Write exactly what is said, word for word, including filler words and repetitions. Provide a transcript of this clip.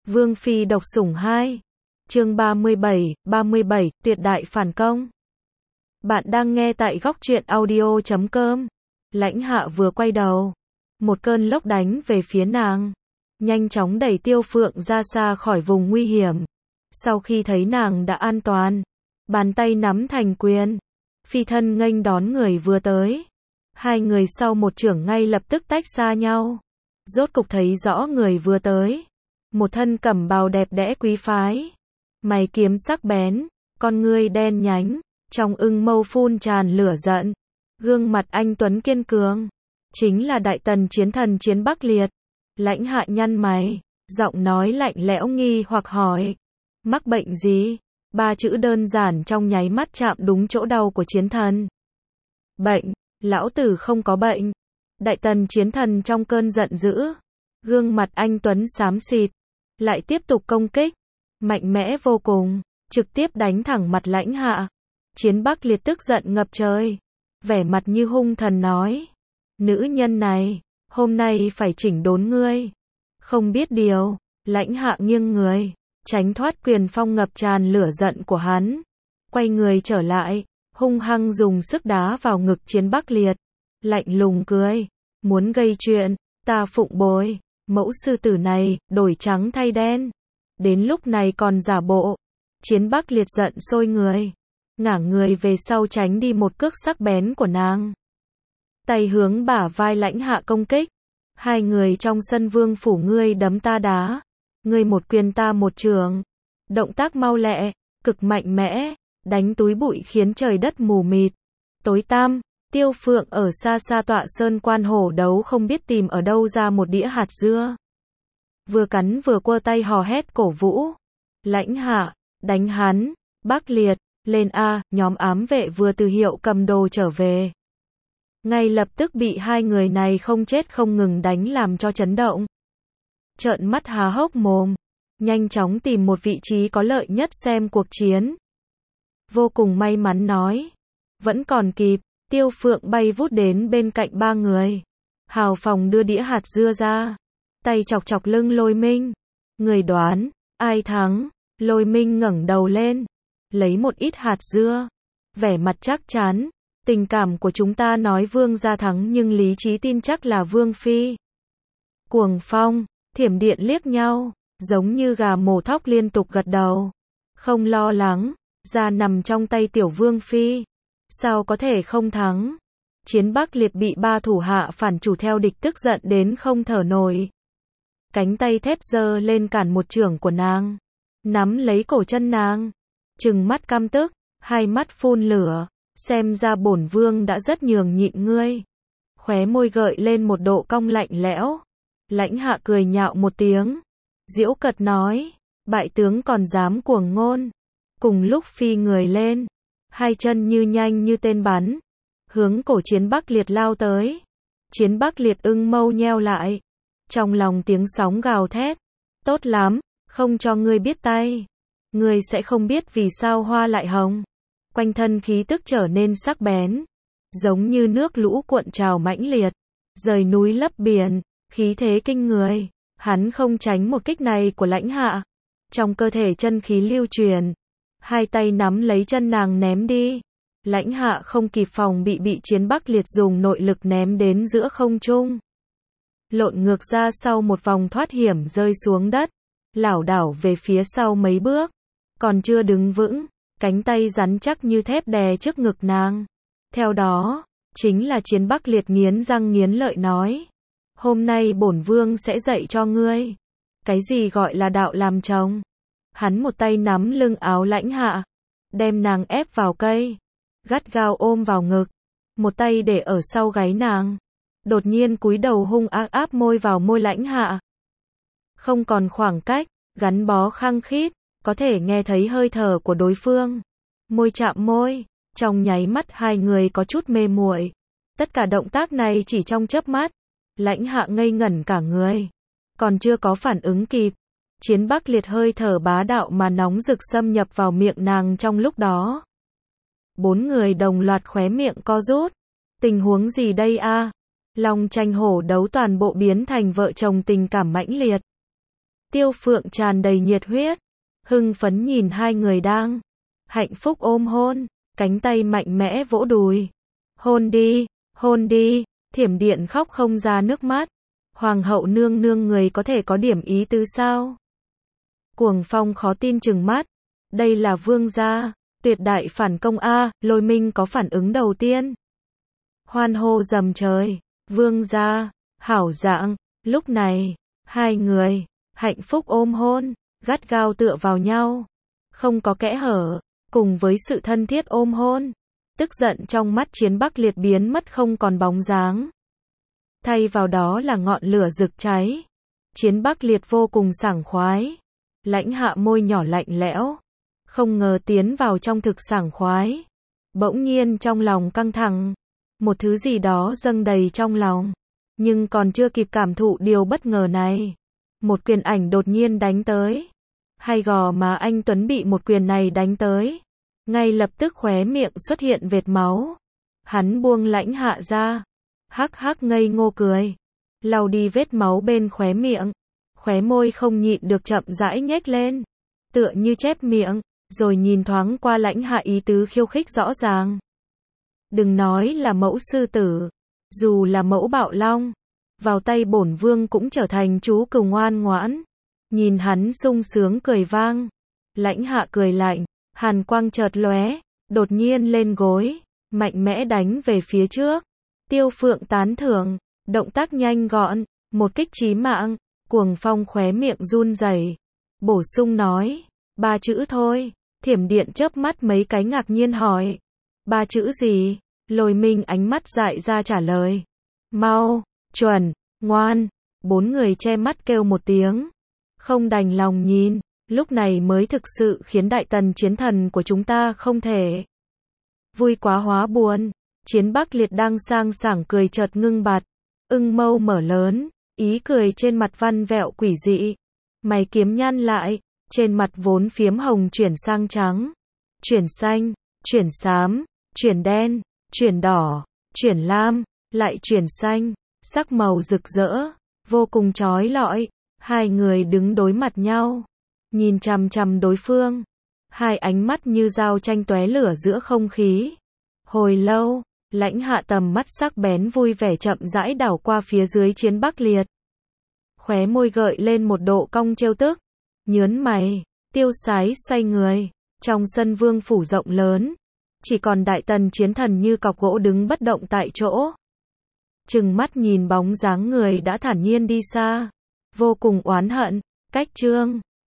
Vương Phi độc sủng hai. Chương ba mươi bảy, ba mươi bảy, tuyệt đại phản công. Bạn đang nghe tại góc truyện audio chấm com. Lãnh Hạ vừa quay đầu, một cơn lốc đánh về phía nàng, nhanh chóng đẩy Tiêu Phượng ra xa khỏi vùng nguy hiểm. Sau khi thấy nàng đã an toàn, bàn tay nắm thành quyền, phi thân nghênh đón người vừa tới. Hai người sau một chưởng ngay lập tức tách xa nhau. Rốt cục thấy rõ người vừa tới. Một thân cẩm bào đẹp đẽ quý phái, mày kiếm sắc bén, con ngươi đen nhánh, trong ưng mâu phun tràn lửa giận, gương mặt anh tuấn kiên cường, chính là Đại Tần chiến thần Chiến Bắc Liệt. Lãnh Hạ nhăn mày, giọng nói lạnh lẽo nghi hoặc hỏi, mắc bệnh gì? Ba chữ đơn giản trong nháy mắt chạm đúng chỗ đau của chiến thần. Bệnh, lão tử không có bệnh. Đại Tần chiến thần trong cơn giận dữ, gương mặt anh tuấn xám xịt, lại tiếp tục công kích, mạnh mẽ vô cùng, trực tiếp đánh thẳng mặt Lãnh Hạ. Chiến Bắc Liệt tức giận ngập trời, vẻ mặt như hung thần nói, nữ nhân này, hôm nay phải chỉnh đốn ngươi. Không biết điều, Lãnh Hạ nghiêng người, tránh thoát quyền phong ngập tràn lửa giận của hắn, quay người trở lại, hung hăng dùng sức đá vào ngực Chiến Bắc Liệt, lạnh lùng cười, muốn gây chuyện, ta phụng bồi. Mẫu sư tử này, đổi trắng thay đen. Đến lúc này còn giả bộ. Chiến Bắc Liệt giận sôi người, ngả người về sau tránh đi một cước sắc bén của nàng. Tay hướng bả vai Lãnh Hạ công kích. Hai người trong sân vương phủ, ngươi đấm ta đá, ngươi một quyền ta một trường. Động tác mau lẹ, cực mạnh mẽ, đánh túi bụi khiến trời đất mù mịt. Tối tăm. Tiêu Phượng ở xa xa tọa sơn quan hổ đấu không biết tìm ở đâu ra một đĩa hạt dưa. Vừa cắn vừa quơ tay hò hét cổ vũ. Lãnh Hạ, đánh hắn, Bắc Liệt, lên A, nhóm ám vệ vừa từ hiệu cầm đồ trở về. Ngay lập tức bị hai người này không chết không ngừng đánh làm cho chấn động. Trợn mắt há hốc mồm, nhanh chóng tìm một vị trí có lợi nhất xem cuộc chiến. Vô cùng may mắn nói, vẫn còn kịp. Tiêu Phượng bay vút đến bên cạnh ba người, hào phóng đưa đĩa hạt dưa ra, tay chọc chọc lưng Lôi Minh. Người đoán, ai thắng? Lôi Minh ngẩng đầu lên, lấy một ít hạt dưa, vẻ mặt chắc chắn, tình cảm của chúng ta nói Vương gia thắng nhưng lý trí tin chắc là Vương Phi. Cuồng Phong, Thiểm Điện liếc nhau, giống như gà mổ thóc liên tục gật đầu, không lo lắng, da nằm trong tay tiểu Vương Phi. Sao có thể không thắng? Chiến Bắc Liệt bị ba thủ hạ phản chủ theo địch tức giận đến không thở nổi. Cánh tay thép giơ lên cản một chưởng của nàng, nắm lấy cổ chân nàng, trừng mắt căm tức, hai mắt phun lửa, xem ra bổn vương đã rất nhường nhịn ngươi. Khóe môi gợi lên một độ cong lạnh lẽo. Lãnh Hạ cười nhạo một tiếng, giễu cợt nói, bại tướng còn dám cuồng ngôn. Cùng lúc phi người lên, hai chân như nhanh như tên bắn, hướng cổ Chiến Bắc Liệt lao tới. Chiến Bắc Liệt ưng mâu nheo lại, trong lòng tiếng sóng gào thét, tốt lắm, không cho ngươi biết tay, ngươi sẽ không biết vì sao hoa lại hồng. Quanh thân khí tức trở nên sắc bén, giống như nước lũ cuộn trào mãnh liệt, rời núi lấp biển, khí thế kinh người. Hắn không tránh một kích này của Lãnh Hạ, trong cơ thể chân khí lưu truyền, hai tay nắm lấy chân nàng ném đi. Lãnh Hạ không kịp phòng bị bị Chiến Bắc Liệt dùng nội lực ném đến giữa không trung. Lộn ngược ra sau một vòng thoát hiểm rơi xuống đất, lảo đảo về phía sau mấy bước, còn chưa đứng vững, cánh tay rắn chắc như thép đè trước ngực nàng. Theo đó, chính là Chiến Bắc Liệt nghiến răng nghiến lợi nói, hôm nay bổn vương sẽ dạy cho ngươi, cái gì gọi là đạo làm chồng. Hắn một tay nắm lưng áo Lãnh Hạ, đem nàng ép vào cây, gắt gao ôm vào ngực, một tay để ở sau gáy nàng, đột nhiên cúi đầu hung ác áp môi vào môi Lãnh Hạ. Không còn khoảng cách, gắn bó khăng khít, có thể nghe thấy hơi thở của đối phương. Môi chạm môi, trong nháy mắt hai người có chút mê muội. Tất cả động tác này chỉ trong chớp mắt, Lãnh Hạ ngây ngẩn cả người, còn chưa có phản ứng kịp. Chiến Bắc Liệt hơi thở bá đạo mà nóng rực xâm nhập vào miệng nàng trong lúc đó. Bốn người đồng loạt khóe miệng co rút. Tình huống gì đây a? Long tranh hổ đấu toàn bộ biến thành vợ chồng tình cảm mãnh liệt. Tiêu Phượng tràn đầy nhiệt huyết, hưng phấn nhìn hai người đang hạnh phúc ôm hôn, cánh tay mạnh mẽ vỗ đùi. Hôn đi, hôn đi, Thiểm Điện khóc không ra nước mắt. Hoàng hậu nương nương người có thể có điểm ý tứ sao? Cuồng Phong khó tin trừng mắt. Đây là vương gia, tuyệt đại phản công a, Lôi Minh có phản ứng đầu tiên. Hoan hô dầm trời, vương gia, hảo dạng, lúc này, hai người, hạnh phúc ôm hôn, gắt gao tựa vào nhau, không có kẽ hở, cùng với sự thân thiết ôm hôn, tức giận trong mắt Chiến Bắc Liệt biến mất không còn bóng dáng. Thay vào đó là ngọn lửa rực cháy. Chiến Bắc Liệt vô cùng sảng khoái. Lãnh Hạ môi nhỏ lạnh lẽo, không ngờ tiến vào trong thực sảng khoái. Bỗng nhiên trong lòng căng thẳng, một thứ gì đó dâng đầy trong lòng, nhưng còn chưa kịp cảm thụ điều bất ngờ này, một quyền ảnh đột nhiên đánh tới. Hay gò má anh Tuấn bị một quyền này đánh tới, ngay lập tức khóe miệng xuất hiện vệt máu. Hắn buông Lãnh Hạ ra, hắc hắc ngây ngô cười, lau đi vết máu bên khóe miệng, khóe môi không nhịn được chậm rãi nhếch lên, tựa như chép miệng, rồi nhìn thoáng qua Lãnh Hạ ý tứ khiêu khích rõ ràng. Đừng nói là mẫu sư tử, dù là mẫu bạo long, vào tay bổn vương cũng trở thành chú cừu ngoan ngoãn. Nhìn hắn sung sướng cười vang, Lãnh Hạ cười lạnh, hàn quang chợt lóe, đột nhiên lên gối, mạnh mẽ đánh về phía trước. Tiêu Phượng tán thưởng, động tác nhanh gọn, một kích chí mạng. Cuồng Phong khóe miệng run rẩy, bổ sung nói, ba chữ thôi. Thiểm Điện chớp mắt mấy cái ngạc nhiên hỏi, ba chữ gì? Lôi Minh ánh mắt dại ra trả lời, mau, chuẩn, ngoan. Bốn người che mắt kêu một tiếng, không đành lòng nhìn, lúc này mới thực sự khiến đại tần chiến thần của chúng ta không thể vui quá hóa buồn. Chiến Bắc Liệt đang sang sảng cười chợt ngưng bặt, ưng mâu mở lớn, ý cười trên mặt văn vẹo quỷ dị, mày kiếm nhăn lại, trên mặt vốn phiếm hồng chuyển sang trắng, chuyển xanh, chuyển xám, chuyển đen, chuyển đỏ, chuyển lam, lại chuyển xanh, sắc màu rực rỡ, vô cùng chói lọi. Hai người đứng đối mặt nhau, nhìn chằm chằm đối phương, hai ánh mắt như dao tranh tóe lửa giữa không khí. Hồi lâu, Lãnh Hạ tầm mắt sắc bén vui vẻ chậm rãi đảo qua phía dưới Chiến Bắc Liệt. Khóe môi gợi lên một độ cong trêu tức, nhớn mày, tiêu sái xoay người, trong sân vương phủ rộng lớn, chỉ còn đại tần chiến thần như cọc gỗ đứng bất động tại chỗ. Trừng mắt nhìn bóng dáng người đã thản nhiên đi xa, vô cùng oán hận, cách trương.